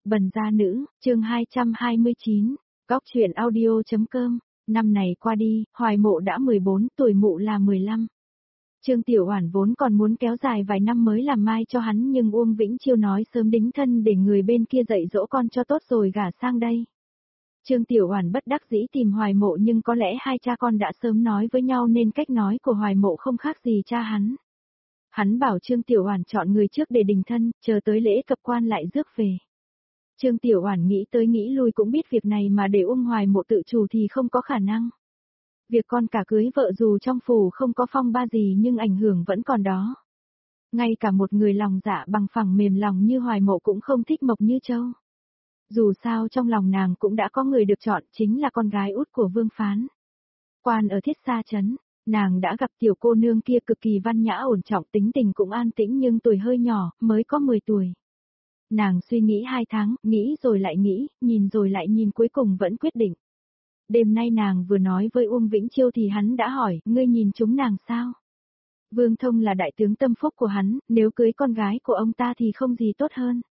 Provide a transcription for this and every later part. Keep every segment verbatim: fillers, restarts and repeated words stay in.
Bần gia nữ, chương hai trăm hai mươi chín, góc truyện audio.com, năm này qua đi, Hoài Mộ đã mười bốn, tuổi Mụ là mười lăm. Trương Tiểu Oản vốn còn muốn kéo dài vài năm mới làm mai cho hắn nhưng Uông Vĩnh Chiêu nói sớm đính thân để người bên kia dạy dỗ con cho tốt rồi gả sang đây. Trương Tiểu Oản bất đắc dĩ tìm Hoài Mộ nhưng có lẽ hai cha con đã sớm nói với nhau nên cách nói của Hoài Mộ không khác gì cha hắn. Hắn bảo Trương Tiểu Oản chọn người trước để đình thân, chờ tới lễ cập quan lại rước về. Trương Tiểu Oản nghĩ tới nghĩ lui cũng biết việc này mà để Uông Hoài Mộ tự chủ thì không có khả năng. Việc con cả cưới vợ dù trong phủ không có phong ba gì nhưng ảnh hưởng vẫn còn đó. Ngay cả một người lòng dạ bằng phẳng mềm lòng như Hoài Mộ cũng không thích Mộc Như Châu. Dù sao trong lòng nàng cũng đã có người được chọn chính là con gái út của Vương Phán. Quan ở Thiết Sa Trấn, nàng đã gặp tiểu cô nương kia cực kỳ văn nhã ổn trọng tính tình cũng an tĩnh nhưng tuổi hơi nhỏ, mới có mười tuổi. Nàng suy nghĩ hai tháng, nghĩ rồi lại nghĩ, nhìn rồi lại nhìn cuối cùng vẫn quyết định. Đêm nay nàng vừa nói với Uông Vĩnh Chiêu thì hắn đã hỏi, ngươi nhìn chúng nàng sao? Vương Thông là đại tướng tâm phúc của hắn, nếu cưới con gái của ông ta thì không gì tốt hơn.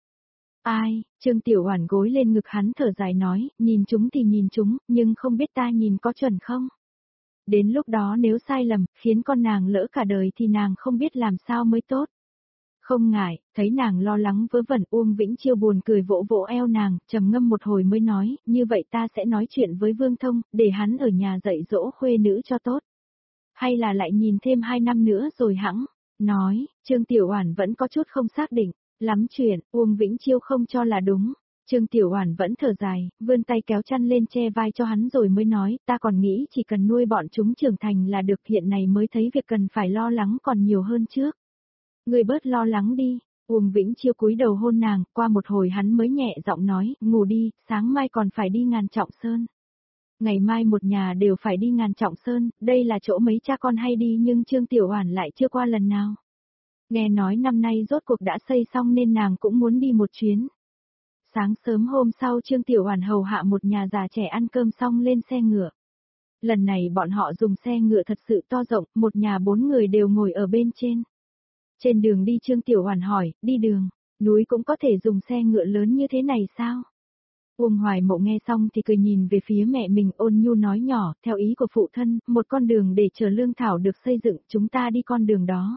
Ai, Trương Tiểu Oản gối lên ngực hắn thở dài nói, nhìn chúng thì nhìn chúng, nhưng không biết ta nhìn có chuẩn không? Đến lúc đó nếu sai lầm, khiến con nàng lỡ cả đời thì nàng không biết làm sao mới tốt. Không ngại, thấy nàng lo lắng vớ vẩn Uông Vĩnh Chiêu buồn cười vỗ vỗ eo nàng, trầm ngâm một hồi mới nói, như vậy ta sẽ nói chuyện với Vương Thông, để hắn ở nhà dạy dỗ khuê nữ cho tốt. Hay là lại nhìn thêm hai năm nữa rồi hẵng, nói, Trương Tiểu Oản vẫn có chút không xác định, lắm chuyện, Uông Vĩnh Chiêu không cho là đúng. Trương Tiểu Oản vẫn thở dài, vươn tay kéo chăn lên che vai cho hắn rồi mới nói, ta còn nghĩ chỉ cần nuôi bọn chúng trưởng thành là được, hiện này mới thấy việc cần phải lo lắng còn nhiều hơn trước. Ngươi bớt lo lắng đi, Uông Vĩnh Chiêu cúi đầu hôn nàng, qua một hồi hắn mới nhẹ giọng nói, ngủ đi, sáng mai còn phải đi Ngàn Trọng Sơn. Ngày mai một nhà đều phải đi Ngàn Trọng Sơn, đây là chỗ mấy cha con hay đi nhưng Trương Tiểu Oản lại chưa qua lần nào. Nghe nói năm nay rốt cuộc đã xây xong nên nàng cũng muốn đi một chuyến. Sáng sớm hôm sau Trương Tiểu Oản hầu hạ một nhà già trẻ ăn cơm xong lên xe ngựa. Lần này bọn họ dùng xe ngựa thật sự to rộng, một nhà bốn người đều ngồi ở bên trên. Trên đường đi Trương Tiểu Oản hỏi, đi đường, núi cũng có thể dùng xe ngựa lớn như thế này sao? Uông Hoài Mộ nghe xong thì cười nhìn về phía mẹ mình, ôn nhu nói nhỏ, theo ý của phụ thân, một con đường để chở lương thảo được xây dựng, chúng ta đi con đường đó.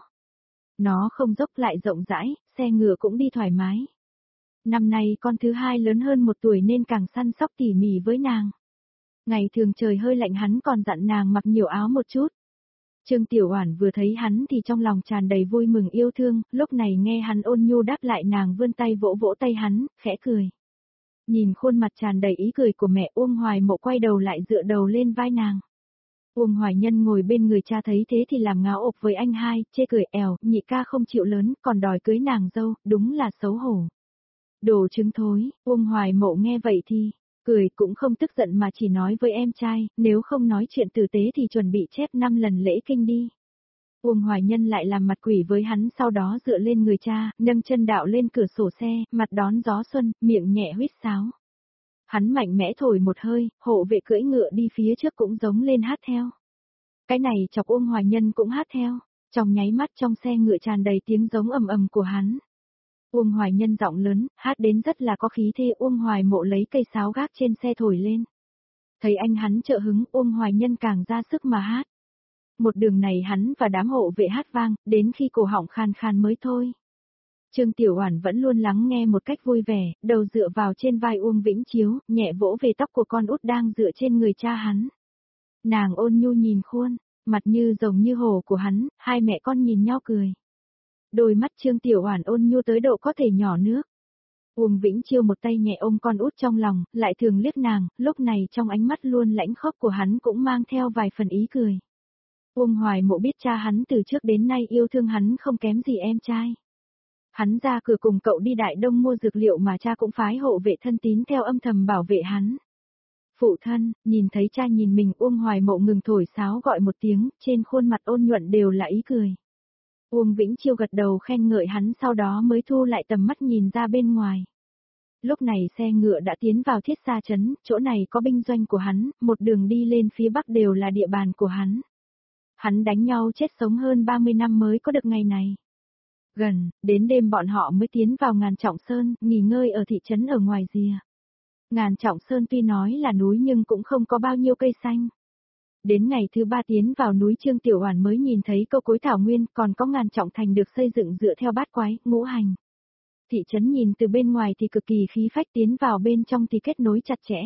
Nó không dốc lại rộng rãi, xe ngựa cũng đi thoải mái. Năm nay con thứ hai lớn hơn một tuổi nên càng săn sóc tỉ mỉ với nàng. Ngày thường trời hơi lạnh hắn còn dặn nàng mặc nhiều áo một chút. Trương Tiểu Oản vừa thấy hắn thì trong lòng tràn đầy vui mừng yêu thương, lúc này nghe hắn ôn nhu đáp lại nàng vươn tay vỗ vỗ tay hắn, khẽ cười. Nhìn khuôn mặt tràn đầy ý cười của mẹ, Uông Hoài Mộ quay đầu lại dựa đầu lên vai nàng. Uông Hoài Nhân ngồi bên người cha thấy thế thì làm ngáo ộp với anh hai, chê cười ẻo, nhị ca không chịu lớn, còn đòi cưới nàng dâu, đúng là xấu hổ. Đồ trứng thối, Uông Hoài Mộ nghe vậy thì, cười cũng không tức giận mà chỉ nói với em trai, nếu không nói chuyện tử tế thì chuẩn bị chép năm lần lễ kinh đi. Uông Hoài Nhân lại làm mặt quỷ với hắn, sau đó dựa lên người cha, nâng chân đạo lên cửa sổ xe, mặt đón gió xuân, miệng nhẹ huýt sáo. Hắn mạnh mẽ thổi một hơi, hộ vệ cưỡi ngựa đi phía trước cũng giống lên hát theo. Cái này chọc Uông Hoài Nhân cũng hát theo, trong nháy mắt trong xe ngựa tràn đầy tiếng giống ầm ầm của hắn. Uông Hoài Nhân giọng lớn, hát đến rất là có khí thế. Uông Hoài Mộ lấy cây sáo gác trên xe thổi lên. Thấy anh hắn trợ hứng, Uông Hoài Nhân càng ra sức mà hát. Một đường này hắn và đám hộ vệ hát vang, đến khi cổ họng khan khan mới thôi. Trương Tiểu Oản vẫn luôn lắng nghe một cách vui vẻ, đầu dựa vào trên vai Uông Vĩnh Chiếu, nhẹ vỗ về tóc của con út đang dựa trên người cha hắn. Nàng ôn nhu nhìn khuôn, mặt như rồng như hổ của hắn, hai mẹ con nhìn nhau cười. Đôi mắt Trương Tiểu Oản ôn nhu tới độ có thể nhỏ nước. Uông Vĩnh Chiêu một tay nhẹ ôm con út trong lòng, lại thường liếc nàng, lúc này trong ánh mắt luôn lãnh khốc của hắn cũng mang theo vài phần ý cười. Uông Hoài Mộ biết cha hắn từ trước đến nay yêu thương hắn không kém gì em trai. Hắn ra cửa cùng cậu đi Đại Đông mua dược liệu mà cha cũng phái hộ vệ thân tín theo âm thầm bảo vệ hắn. Phụ thân, nhìn thấy cha nhìn mình, Uông Hoài Mộ ngừng thổi sáo gọi một tiếng, trên khuôn mặt ôn nhuận đều là ý cười. Uông Vĩnh Chiêu gật đầu khen ngợi hắn, sau đó mới thu lại tầm mắt nhìn ra bên ngoài. Lúc này xe ngựa đã tiến vào Thiết Sa Trấn, chỗ này có binh doanh của hắn, một đường đi lên phía bắc đều là địa bàn của hắn. Hắn đánh nhau chết sống hơn ba mươi năm mới có được ngày này. Gần, đến đêm bọn họ mới tiến vào Ngàn Trọng Sơn, nghỉ ngơi ở thị trấn ở ngoài rìa. Ngàn Trọng Sơn tuy nói là núi nhưng cũng không có bao nhiêu cây xanh. Đến ngày thứ ba tiến vào núi Trương Tiểu Oản mới nhìn thấy câu cối thảo nguyên, còn có Ngàn Trọng Thành được xây dựng dựa theo bát quái, ngũ hành. Thị trấn nhìn từ bên ngoài thì cực kỳ khí phách, tiến vào bên trong thì kết nối chặt chẽ.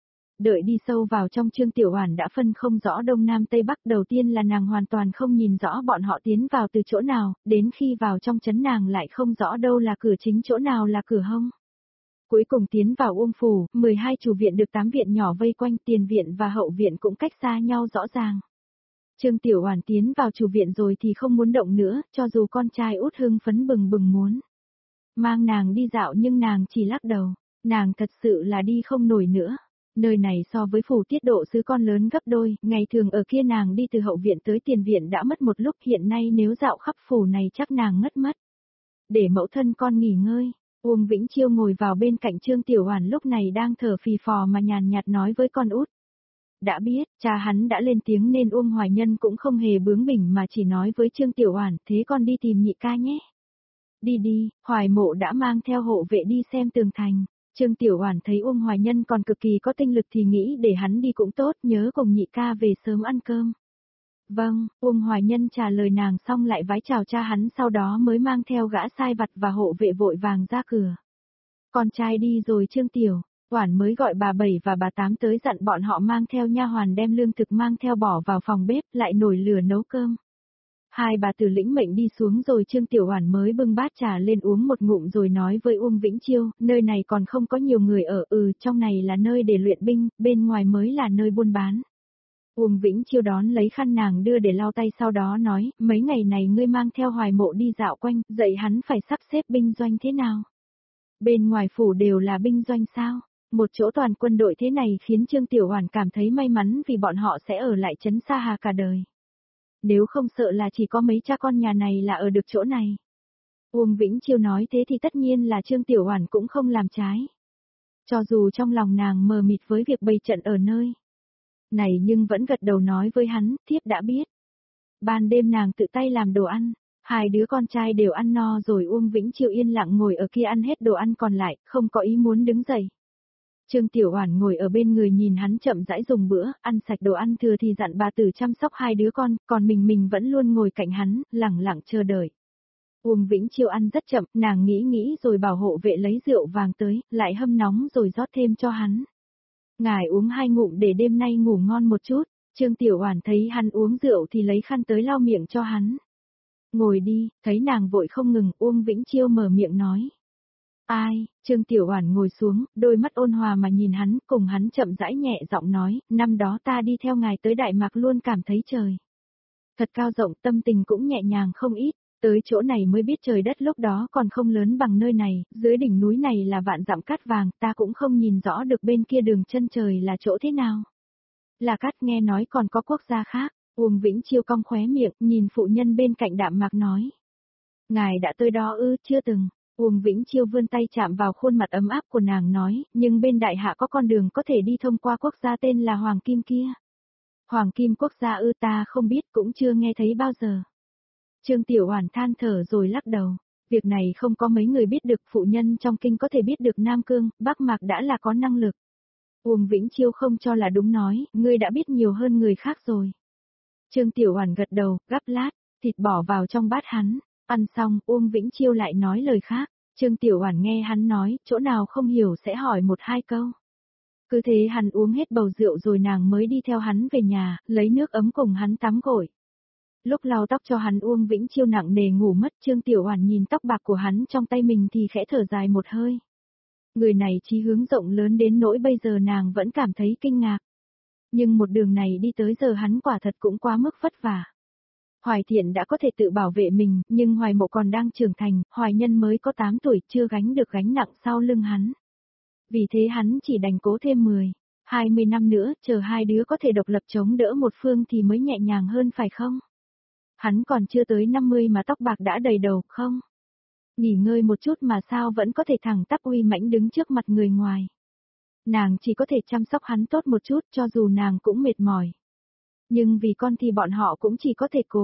Đợi đi sâu vào trong, Trương Tiểu Oản đã phân không rõ đông nam tây bắc, đầu tiên là nàng hoàn toàn không nhìn rõ bọn họ tiến vào từ chỗ nào, đến khi vào trong trấn nàng lại không rõ đâu là cửa chính, chỗ nào là cửa hông. Cuối cùng tiến vào Uông phủ, mười hai chủ viện được tám viện nhỏ vây quanh, tiền viện và hậu viện cũng cách xa nhau rõ ràng. Trương Tiểu Oản tiến vào chủ viện rồi thì không muốn động nữa, cho dù con trai út hưng phấn bừng bừng muốn mang nàng đi dạo nhưng nàng chỉ lắc đầu, nàng thật sự là đi không nổi nữa. Nơi này so với phủ tiết độ sứ con lớn gấp đôi, ngày thường ở kia nàng đi từ hậu viện tới tiền viện đã mất một lúc, hiện nay nếu dạo khắp phủ này chắc nàng ngất mất. Để mẫu thân con nghỉ ngơi, Uông Vĩnh Chiêu ngồi vào bên cạnh Trương Tiểu Oản lúc này đang thở phì phò mà nhàn nhạt nói với con út. Đã biết, cha hắn đã lên tiếng nên Uông Hoài Nhân cũng không hề bướng bỉnh mà chỉ nói với Trương Tiểu Oản, thế con đi tìm nhị ca nhé. Đi đi, Hoài Mộ đã mang theo hộ vệ đi xem tường thành. Trương Tiểu Oản thấy Uông Hoài Nhân còn cực kỳ có tinh lực thì nghĩ để hắn đi cũng tốt, nhớ cùng nhị ca về sớm ăn cơm. Vâng, Uông Hoài Nhân trả lời nàng xong lại vái chào cha hắn, sau đó mới mang theo gã sai vặt và hộ vệ vội vàng ra cửa. Con trai đi rồi Trương Tiểu Oản mới gọi bà Bảy và bà Tám tới dặn bọn họ mang theo nha hoàn đem lương thực mang theo bỏ vào phòng bếp, lại nổi lửa nấu cơm. Hai bà tử lĩnh mệnh đi xuống rồi Trương Tiểu Oản mới bưng bát trà lên uống một ngụm rồi nói với Uông Vĩnh Chiêu, nơi này còn không có nhiều người ở, ừ, trong này là nơi để luyện binh, bên ngoài mới là nơi buôn bán. Uông Vĩnh Chiêu đón lấy khăn nàng đưa để lau tay, sau đó nói, mấy ngày này ngươi mang theo Hoài Mộ đi dạo quanh, dạy hắn phải sắp xếp binh doanh thế nào. Bên ngoài phủ đều là binh doanh sao? Một chỗ toàn quân đội thế này khiến Trương Tiểu Oản cảm thấy may mắn vì bọn họ sẽ ở lại trấn Sa Hà cả đời. Nếu không sợ là chỉ có mấy cha con nhà này là ở được chỗ này. Uông Vĩnh Chiêu nói thế thì tất nhiên là Trương Tiểu Oản cũng không làm trái. Cho dù trong lòng nàng mờ mịt với việc bày trận ở nơi này nhưng vẫn gật đầu nói với hắn, thiếp đã biết. Ban đêm nàng tự tay làm đồ ăn, hai đứa con trai đều ăn no rồi, Uông Vĩnh Chiêu yên lặng ngồi ở kia ăn hết đồ ăn còn lại, không có ý muốn đứng dậy. Trương Tiểu Oản ngồi ở bên người nhìn hắn chậm rãi dùng bữa, ăn sạch đồ ăn thừa thì dặn bà tử chăm sóc hai đứa con, còn mình mình vẫn luôn ngồi cạnh hắn, lẳng lặng chờ đợi. Uông Vĩnh Chiêu ăn rất chậm, nàng nghĩ nghĩ rồi bảo hộ vệ lấy rượu vàng tới, lại hâm nóng rồi rót thêm cho hắn. Ngài uống hai ngụm để đêm nay ngủ ngon một chút. Trương Tiểu Oản thấy hắn uống rượu thì lấy khăn tới lau miệng cho hắn. Ngồi đi, thấy nàng vội không ngừng, Uông Vĩnh Chiêu mở miệng nói. Ai, Trương Tiểu Oản ngồi xuống, đôi mắt ôn hòa mà nhìn hắn, cùng hắn chậm rãi nhẹ giọng nói, năm đó ta đi theo ngài tới Đại Mạc luôn cảm thấy trời thật cao rộng, tâm tình cũng nhẹ nhàng không ít, tới chỗ này mới biết trời đất lúc đó còn không lớn bằng nơi này, dưới đỉnh núi này là vạn dặm cát vàng, ta cũng không nhìn rõ được bên kia đường chân trời là chỗ thế nào. Là cát, nghe nói còn có quốc gia khác. Uông Vĩnh Chiêu cong khóe miệng, nhìn phụ nhân bên cạnh Đạm Mạc nói. Ngài đã tới đó ư? Chưa từng. Uông Vĩnh Chiêu vươn tay chạm vào khuôn mặt ấm áp của nàng nói, nhưng bên đại hạ có con đường có thể đi thông qua quốc gia tên là Hoàng Kim kia. Hoàng Kim quốc gia ư? Ta không biết, cũng chưa nghe thấy bao giờ. Trương Tiểu Oản than thở rồi lắc đầu. Việc này không có mấy người biết được, phụ nhân trong kinh có thể biết được Nam Cương, Bắc Mạc đã là có năng lực. Uông Vĩnh Chiêu không cho là đúng nói, ngươi đã biết nhiều hơn người khác rồi. Trương Tiểu Oản gật đầu, gắp lát thịt bỏ vào trong bát hắn, ăn xong, Uông Vĩnh Chiêu lại nói lời khác. Trương Tiểu Oản nghe hắn nói, chỗ nào không hiểu sẽ hỏi một hai câu. Cứ thế hắn uống hết bầu rượu rồi nàng mới đi theo hắn về nhà, lấy nước ấm cùng hắn tắm gội. Lúc lau tóc cho hắn, Uông Vĩnh Chiêu nặng nề ngủ mất, Trương Tiểu Oản nhìn tóc bạc của hắn trong tay mình thì khẽ thở dài một hơi. Người này chí hướng rộng lớn đến nỗi bây giờ nàng vẫn cảm thấy kinh ngạc. Nhưng một đường này đi tới giờ hắn quả thật cũng quá mức vất vả. Hoài Thiện đã có thể tự bảo vệ mình, nhưng Hoài Mộ còn đang trưởng thành, Hoài Nhân mới có tám tuổi chưa gánh được gánh nặng sau lưng hắn. Vì thế hắn chỉ đành cố thêm mười, hai mươi năm nữa, chờ hai đứa có thể độc lập chống đỡ một phương thì mới nhẹ nhàng hơn phải không? Hắn còn chưa tới năm mươi mà tóc bạc đã đầy đầu, không? Nghỉ ngơi một chút mà sao vẫn có thể thẳng tắp uy mãnh đứng trước mặt người ngoài. Nàng chỉ có thể chăm sóc hắn tốt một chút cho dù nàng cũng mệt mỏi. Nhưng vì con thì bọn họ cũng chỉ có thể cố.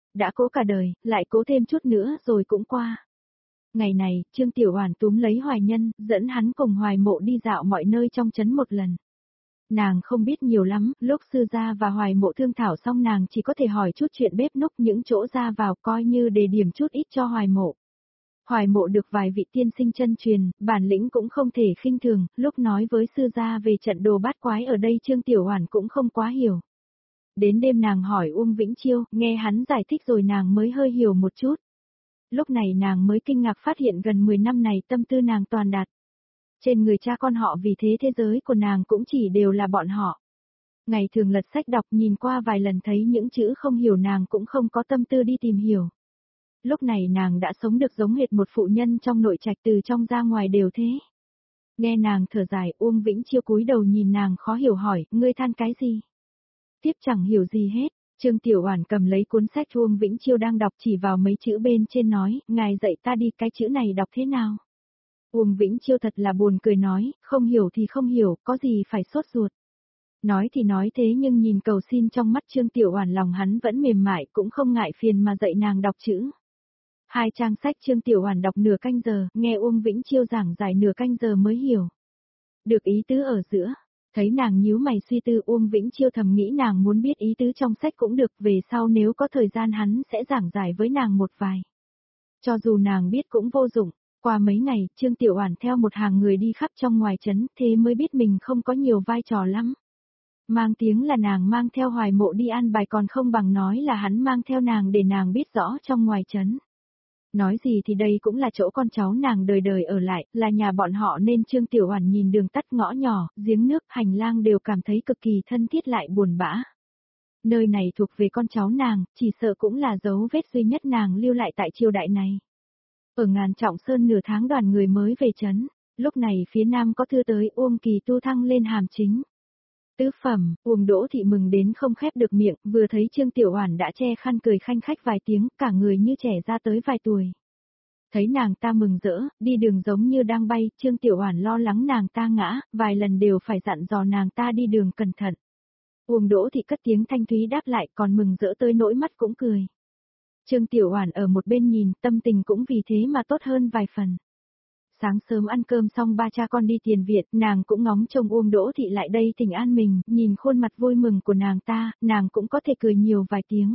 Đã cố cả đời, lại cố thêm chút nữa rồi cũng qua. Ngày này, Trương Tiểu Oản túm lấy Hoài Nhân, dẫn hắn cùng Hoài Mộ đi dạo mọi nơi trong trấn một lần. Nàng không biết nhiều lắm, lúc sư gia và Hoài Mộ thương thảo xong nàng chỉ có thể hỏi chút chuyện bếp núc những chỗ ra vào coi như để điểm chút ít cho Hoài Mộ. Hoài Mộ được vài vị tiên sinh chân truyền, bản lĩnh cũng không thể khinh thường, lúc nói với sư gia về trận đồ bát quái ở đây Trương Tiểu Oản cũng không quá hiểu. Đến đêm nàng hỏi Uông Vĩnh Chiêu, nghe hắn giải thích rồi nàng mới hơi hiểu một chút. Lúc này nàng mới kinh ngạc phát hiện gần mười năm này tâm tư nàng toàn đặt trên người cha con họ, vì thế thế giới của nàng cũng chỉ đều là bọn họ. Ngày thường lật sách đọc nhìn qua vài lần thấy những chữ không hiểu nàng cũng không có tâm tư đi tìm hiểu. Lúc này nàng đã sống được giống hệt một phụ nhân trong nội trạch, từ trong ra ngoài đều thế. Nghe nàng thở dài, Uông Vĩnh Chiêu cúi đầu nhìn nàng khó hiểu hỏi, ngươi than cái gì? Tiếp chẳng hiểu gì hết. Trương Tiểu Oản cầm lấy cuốn sách Uông Vĩnh Chiêu đang đọc chỉ vào mấy chữ bên trên nói, ngài dạy ta đi, cái chữ này đọc thế nào? Uông Vĩnh Chiêu thật là buồn cười nói, không hiểu thì không hiểu, có gì phải sốt ruột. Nói thì nói thế nhưng nhìn cầu xin trong mắt Trương Tiểu Oản lòng hắn vẫn mềm mại, cũng không ngại phiền mà dạy nàng đọc chữ. Hai trang sách Trương Tiểu Oản đọc nửa canh giờ, nghe Uông Vĩnh Chiêu giảng giải nửa canh giờ mới hiểu được ý tứ ở giữa. Thấy nàng nhíu mày suy tư, Uông Vĩnh Chiêu thầm nghĩ nàng muốn biết ý tứ trong sách cũng được, về sau nếu có thời gian hắn sẽ giảng giải với nàng một vài. Cho dù nàng biết cũng vô dụng. Qua mấy ngày, Trương Tiểu Oản theo một hàng người đi khắp trong ngoài trấn, thế mới biết mình không có nhiều vai trò lắm. Mang tiếng là nàng mang theo Hoài Mộ đi an bài còn không bằng nói là hắn mang theo nàng để nàng biết rõ trong ngoài trấn. Nói gì thì đây cũng là chỗ con cháu nàng đời đời ở lại, là nhà bọn họ, nên Trương Tiểu Oản nhìn đường tắt ngõ nhỏ, giếng nước, hành lang đều cảm thấy cực kỳ thân thiết lại buồn bã. Nơi này thuộc về con cháu nàng, chỉ sợ cũng là dấu vết duy nhất nàng lưu lại tại triều đại này. Ở Ngàn Trọng Sơn nửa tháng đoàn người mới về trấn, lúc này phía nam có thư tới, Uông Kỳ tu thăng lên hàm chính tứ phẩm. Uông Đỗ Thị mừng đến không khép được miệng, vừa thấy Trương Tiểu Oản đã che khăn cười khanh khách vài tiếng, cả người như trẻ ra tới vài tuổi. Thấy nàng ta mừng rỡ, đi đường giống như đang bay, Trương Tiểu Oản lo lắng nàng ta ngã, vài lần đều phải dặn dò nàng ta đi đường cẩn thận. Uông Đỗ Thị cất tiếng thanh thúy đáp lại, còn mừng rỡ tới nỗi mắt cũng cười. Trương Tiểu Oản ở một bên nhìn, tâm tình cũng vì thế mà tốt hơn vài phần. Sáng sớm ăn cơm xong ba cha con đi tiền viện, nàng cũng ngóng trông Uông Đỗ Thị lại đây thỉnh an mình, nhìn khuôn mặt vui mừng của nàng ta, nàng cũng có thể cười nhiều vài tiếng.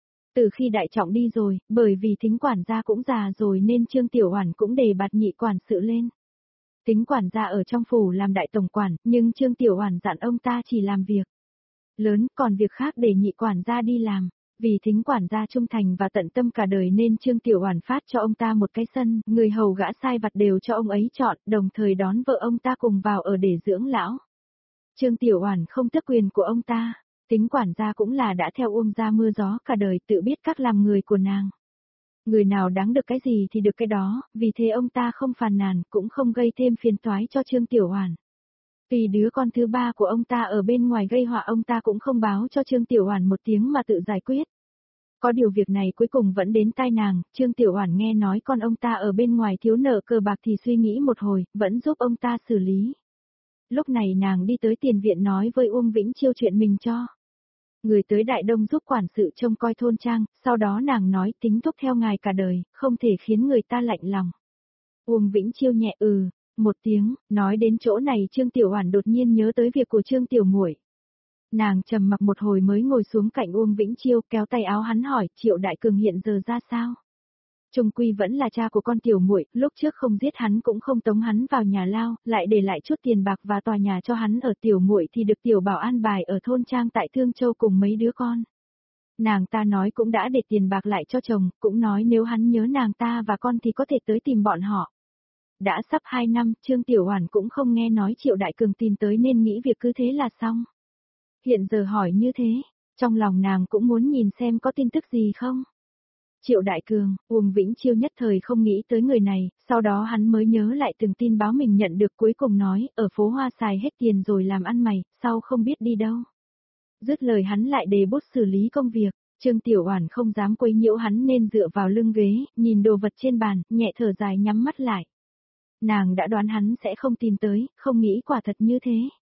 Từ khi đại trọng đi rồi, bởi vì Thính quản gia cũng già rồi nên Trương Tiểu Oản cũng đề bạt nhị quản sự lên. Thính quản gia ở trong phủ làm đại tổng quản, nhưng Trương Tiểu Oản dặn ông ta chỉ làm việc lớn, còn việc khác để nhị quản gia đi làm. Vì Thính quản gia trung thành và tận tâm cả đời nên Trương Tiểu Oản phát cho ông ta một cái sân, người hầu gã sai vặt đều cho ông ấy chọn, đồng thời đón vợ ông ta cùng vào ở để dưỡng lão. Trương Tiểu Oản không tước quyền của ông ta, Thính quản gia cũng là đã theo Uông gia mưa gió cả đời, tự biết các làm người của nàng. Người nào đáng được cái gì thì được cái đó, vì thế ông ta không phàn nàn, cũng không gây thêm phiền toái cho Trương Tiểu Oản. Vì đứa con thứ ba của ông ta ở bên ngoài gây họa, ông ta cũng không báo cho Trương Tiểu Oản một tiếng mà tự giải quyết. Có điều việc này cuối cùng vẫn đến tai nàng, Trương Tiểu Oản nghe nói con ông ta ở bên ngoài thiếu nợ cờ bạc thì suy nghĩ một hồi, vẫn giúp ông ta xử lý. Lúc này nàng đi tới tiền viện nói với Uông Vĩnh Chiêu chuyện mình cho người tới Đại Đông giúp quản sự trông coi thôn trang, sau đó nàng nói tính thúc theo ngài cả đời, không thể khiến người ta lạnh lòng. Uông Vĩnh Chiêu nhẹ ừ một tiếng, nói đến chỗ này Trương Tiểu Oản đột nhiên nhớ tới việc của Trương Tiểu Muội. Nàng trầm mặc một hồi mới ngồi xuống cạnh Uông Vĩnh Chiêu, kéo tay áo hắn hỏi, Triệu Đại Cường hiện giờ ra sao? Trung quy vẫn là cha của con Tiểu Muội, lúc trước không giết hắn cũng không tống hắn vào nhà lao, lại để lại chút tiền bạc và tòa nhà cho hắn ở. Tiểu Muội thì được Tiểu Bảo an bài ở thôn trang tại Thương Châu cùng mấy đứa con. Nàng ta nói cũng đã để tiền bạc lại cho chồng, cũng nói nếu hắn nhớ nàng ta và con thì có thể tới tìm bọn họ. Đã sắp hai năm, Trương Tiểu Oản cũng không nghe nói Triệu Đại Cường tìm tới nên nghĩ việc cứ thế là xong. Hiện giờ hỏi như thế, trong lòng nàng cũng muốn nhìn xem có tin tức gì không. Triệu Đại Cường, Uông Vĩnh Chiêu nhất thời không nghĩ tới người này, sau đó hắn mới nhớ lại từng tin báo mình nhận được, cuối cùng nói, ở phố Hoa xài hết tiền rồi làm ăn mày, sau không biết đi đâu. Dứt lời hắn lại đề bút xử lý công việc, Trương Tiểu Oản không dám quấy nhiễu hắn nên dựa vào lưng ghế, nhìn đồ vật trên bàn, nhẹ thở dài nhắm mắt lại. Nàng đã đoán hắn sẽ không tìm tới, không nghĩ quả thật như thế.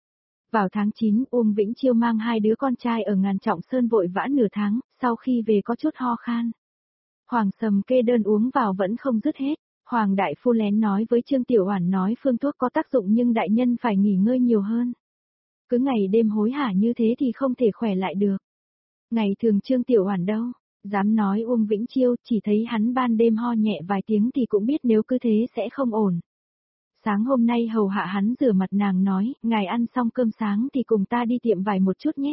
Vào tháng chín, Uông Vĩnh Chiêu mang hai đứa con trai ở Ngàn Trọng Sơn vội vã nửa tháng, sau khi về có chút ho khan. Hoàng Sầm kê đơn uống vào vẫn không dứt hết. Hoàng đại phu lén nói với Trương Tiểu Oản nói phương thuốc có tác dụng nhưng đại nhân phải nghỉ ngơi nhiều hơn. Cứ ngày đêm hối hả như thế thì không thể khỏe lại được. Ngày thường Trương Tiểu Oản đâu, dám nói Uông Vĩnh Chiêu, chỉ thấy hắn ban đêm ho nhẹ vài tiếng thì cũng biết nếu cứ thế sẽ không ổn. Sáng hôm nay hầu hạ hắn rửa mặt nàng nói, ngài ăn xong cơm sáng thì cùng ta đi tiệm vải một chút nhé.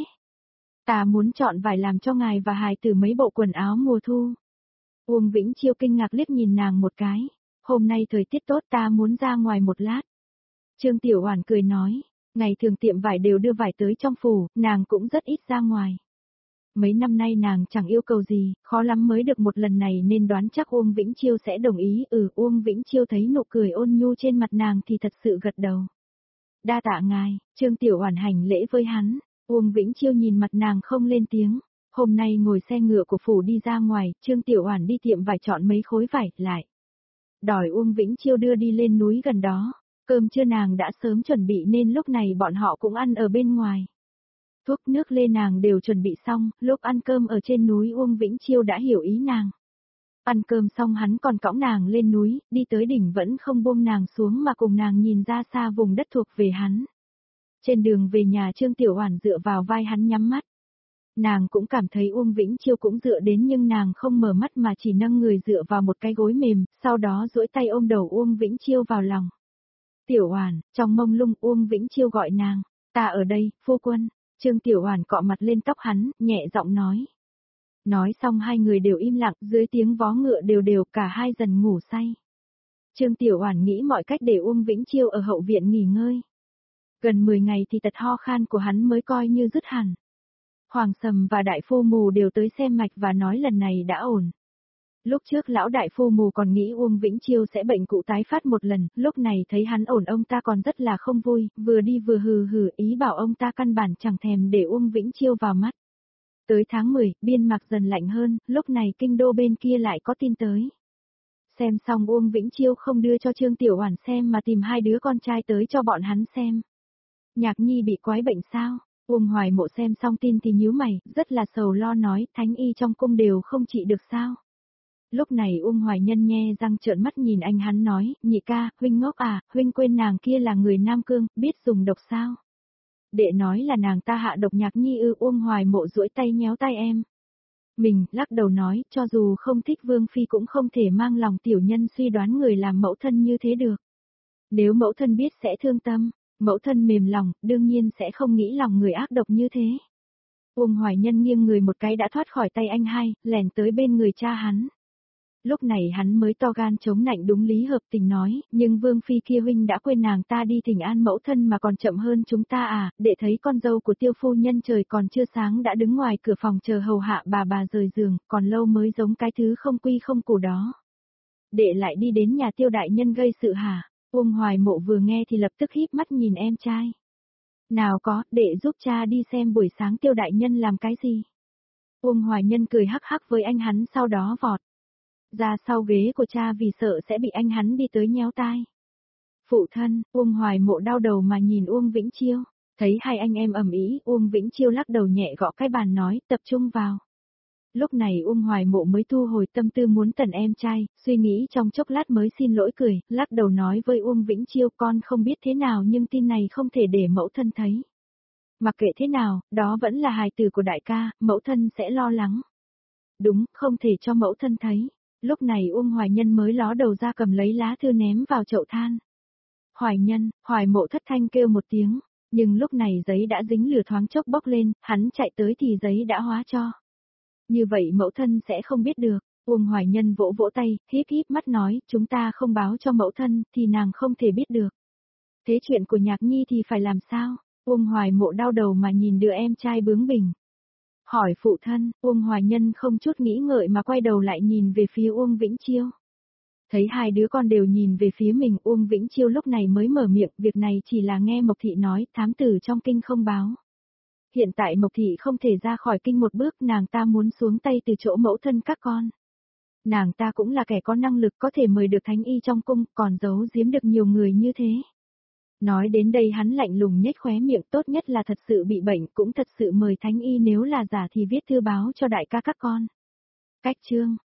Ta muốn chọn vải làm cho ngài và hài tử mấy bộ quần áo mùa thu. Uông Vĩnh Chiêu kinh ngạc liếc nhìn nàng một cái. Hôm nay thời tiết tốt ta muốn ra ngoài một lát. Trương Tiểu Oản cười nói, ngày thường tiệm vải đều đưa vải tới trong phủ, nàng cũng rất ít ra ngoài. Mấy năm nay nàng chẳng yêu cầu gì, khó lắm mới được một lần này nên đoán chắc Uông Vĩnh Chiêu sẽ đồng ý. Ừ, Uông Vĩnh Chiêu thấy nụ cười ôn nhu trên mặt nàng thì thật sự gật đầu. Đa tạ ngài, Trương Tiểu Oản hành lễ với hắn. Uông Vĩnh Chiêu nhìn mặt nàng không lên tiếng. Hôm nay ngồi xe ngựa của phủ đi ra ngoài, Trương Tiểu Oản đi tiệm vải chọn mấy khối vải lại. Đòi Uông Vĩnh Chiêu đưa đi lên núi gần đó. Cơm trưa nàng đã sớm chuẩn bị nên lúc này bọn họ cũng ăn ở bên ngoài. Thuốc nước lê nàng đều chuẩn bị xong, lúc ăn cơm ở trên núi Uông Vĩnh Chiêu đã hiểu ý nàng. Ăn cơm xong hắn còn cõng nàng lên núi, đi tới đỉnh vẫn không buông nàng xuống mà cùng nàng nhìn ra xa vùng đất thuộc về hắn. Trên đường về nhà Trương Tiểu Oản dựa vào vai hắn nhắm mắt. Nàng cũng cảm thấy Uông Vĩnh Chiêu cũng dựa đến nhưng nàng không mở mắt mà chỉ nâng người dựa vào một cái gối mềm, sau đó duỗi tay ôm đầu Uông Vĩnh Chiêu vào lòng. Tiểu Oản, trong mông lung Uông Vĩnh Chiêu gọi nàng, ta ở đây, phu quân. Trương Tiểu Oản cọ mặt lên tóc hắn, nhẹ giọng nói. Nói xong hai người đều im lặng, dưới tiếng vó ngựa đều đều cả hai dần ngủ say. Trương Tiểu Oản nghĩ mọi cách để Uông Vĩnh Chiêu ở hậu viện nghỉ ngơi. Gần mười ngày thì tật ho khan của hắn mới coi như dứt hẳn. Hoàng Sầm và đại phu mù đều tới xem mạch và nói lần này đã ổn. Lúc trước lão đại phu mù còn nghĩ Uông Vĩnh Chiêu sẽ bệnh cũ tái phát một lần, lúc này thấy hắn ổn ông ta còn rất là không vui, vừa đi vừa hừ hừ ý bảo ông ta căn bản chẳng thèm để Uông Vĩnh Chiêu vào mắt. Tới tháng mười, biên mạc dần lạnh hơn, lúc này kinh đô bên kia lại có tin tới. Xem xong Uông Vĩnh Chiêu không đưa cho Trương Tiểu Oản xem mà tìm hai đứa con trai tới cho bọn hắn xem. Nhạc Nhi bị quái bệnh sao? Uông Hoài Mộ xem xong tin thì nhíu mày, rất là sầu lo nói, thánh y trong cung đều không trị được sao? Lúc này Uông Hoài Nhân nhe răng trợn mắt nhìn anh hắn nói, nhị ca, huynh ngốc à, huynh quên nàng kia là người Nam Cương, biết dùng độc sao? Đệ nói là nàng ta hạ độc Nhạc Nhi ư. Uông Hoài Mộ duỗi tay nhéo tay em. Mình, lắc đầu nói, cho dù không thích Vương Phi cũng không thể mang lòng tiểu nhân suy đoán người làm mẫu thân như thế được. Nếu mẫu thân biết sẽ thương tâm, mẫu thân mềm lòng, đương nhiên sẽ không nghĩ lòng người ác độc như thế. Uông Hoài Nhân nghiêng người một cái đã thoát khỏi tay anh hai, lèn tới bên người cha hắn. Lúc này hắn mới to gan chống nạnh đúng lý hợp tình nói, nhưng Vương Phi kia huynh đã quên nàng ta đi thỉnh an mẫu thân mà còn chậm hơn chúng ta à, để thấy con dâu của tiêu phu nhân trời còn chưa sáng đã đứng ngoài cửa phòng chờ hầu hạ bà bà rời giường, còn lâu mới giống cái thứ không quy không củ đó. Đệ lại đi đến nhà tiêu đại nhân gây sự hả? Uông Hoài Mộ vừa nghe thì lập tức híp mắt nhìn em trai. Nào có, đệ giúp cha đi xem buổi sáng tiêu đại nhân làm cái gì. Uông Hoài Nhân cười hắc hắc với anh hắn sau đó vọt ra sau ghế của cha vì sợ sẽ bị anh hắn đi tới nhéo tai. Phụ thân, Uông Hoài Mộ đau đầu mà nhìn Uông Vĩnh Chiêu, thấy hai anh em ầm ĩ, Uông Vĩnh Chiêu lắc đầu nhẹ gõ cái bàn nói, tập trung vào. Lúc này Uông Hoài Mộ mới thu hồi tâm tư muốn tẩn em trai, suy nghĩ trong chốc lát mới xin lỗi cười, lắc đầu nói với Uông Vĩnh Chiêu con không biết thế nào nhưng tin này không thể để mẫu thân thấy. Mặc kệ thế nào, đó vẫn là hài tử của đại ca, mẫu thân sẽ lo lắng. Đúng, không thể cho mẫu thân thấy. Lúc này Uông Hoài Nhân mới ló đầu ra cầm lấy lá thư ném vào chậu than. Hoài Nhân, Hoài Mộ thất thanh kêu một tiếng, nhưng lúc này giấy đã dính lửa thoáng chốc bốc lên, hắn chạy tới thì giấy đã hóa cho. Như vậy mẫu thân sẽ không biết được. Uông Hoài Nhân vỗ vỗ tay, híp híp mắt nói, chúng ta không báo cho mẫu thân, thì nàng không thể biết được. Thế chuyện của Nhạc Nhi thì phải làm sao? Uông Hoài Mộ đau đầu mà nhìn đứa em trai bướng bỉnh. Hỏi phụ thân, Uông Hoài Nhân không chút nghĩ ngợi mà quay đầu lại nhìn về phía Uông Vĩnh Chiêu. Thấy hai đứa con đều nhìn về phía mình, Uông Vĩnh Chiêu lúc này mới mở miệng, việc này chỉ là nghe Mộc Thị nói, thám tử trong kinh không báo. Hiện tại Mộc Thị không thể ra khỏi kinh một bước, nàng ta muốn xuống tay từ chỗ mẫu thân các con. Nàng ta cũng là kẻ có năng lực có thể mời được thánh y trong cung, còn giấu giếm được nhiều người như thế. Nói đến đây hắn lạnh lùng nhếch khóe miệng, tốt nhất là thật sự bị bệnh, cũng thật sự mời thánh y, nếu là giả thì viết thư báo cho đại ca các con. Cách chương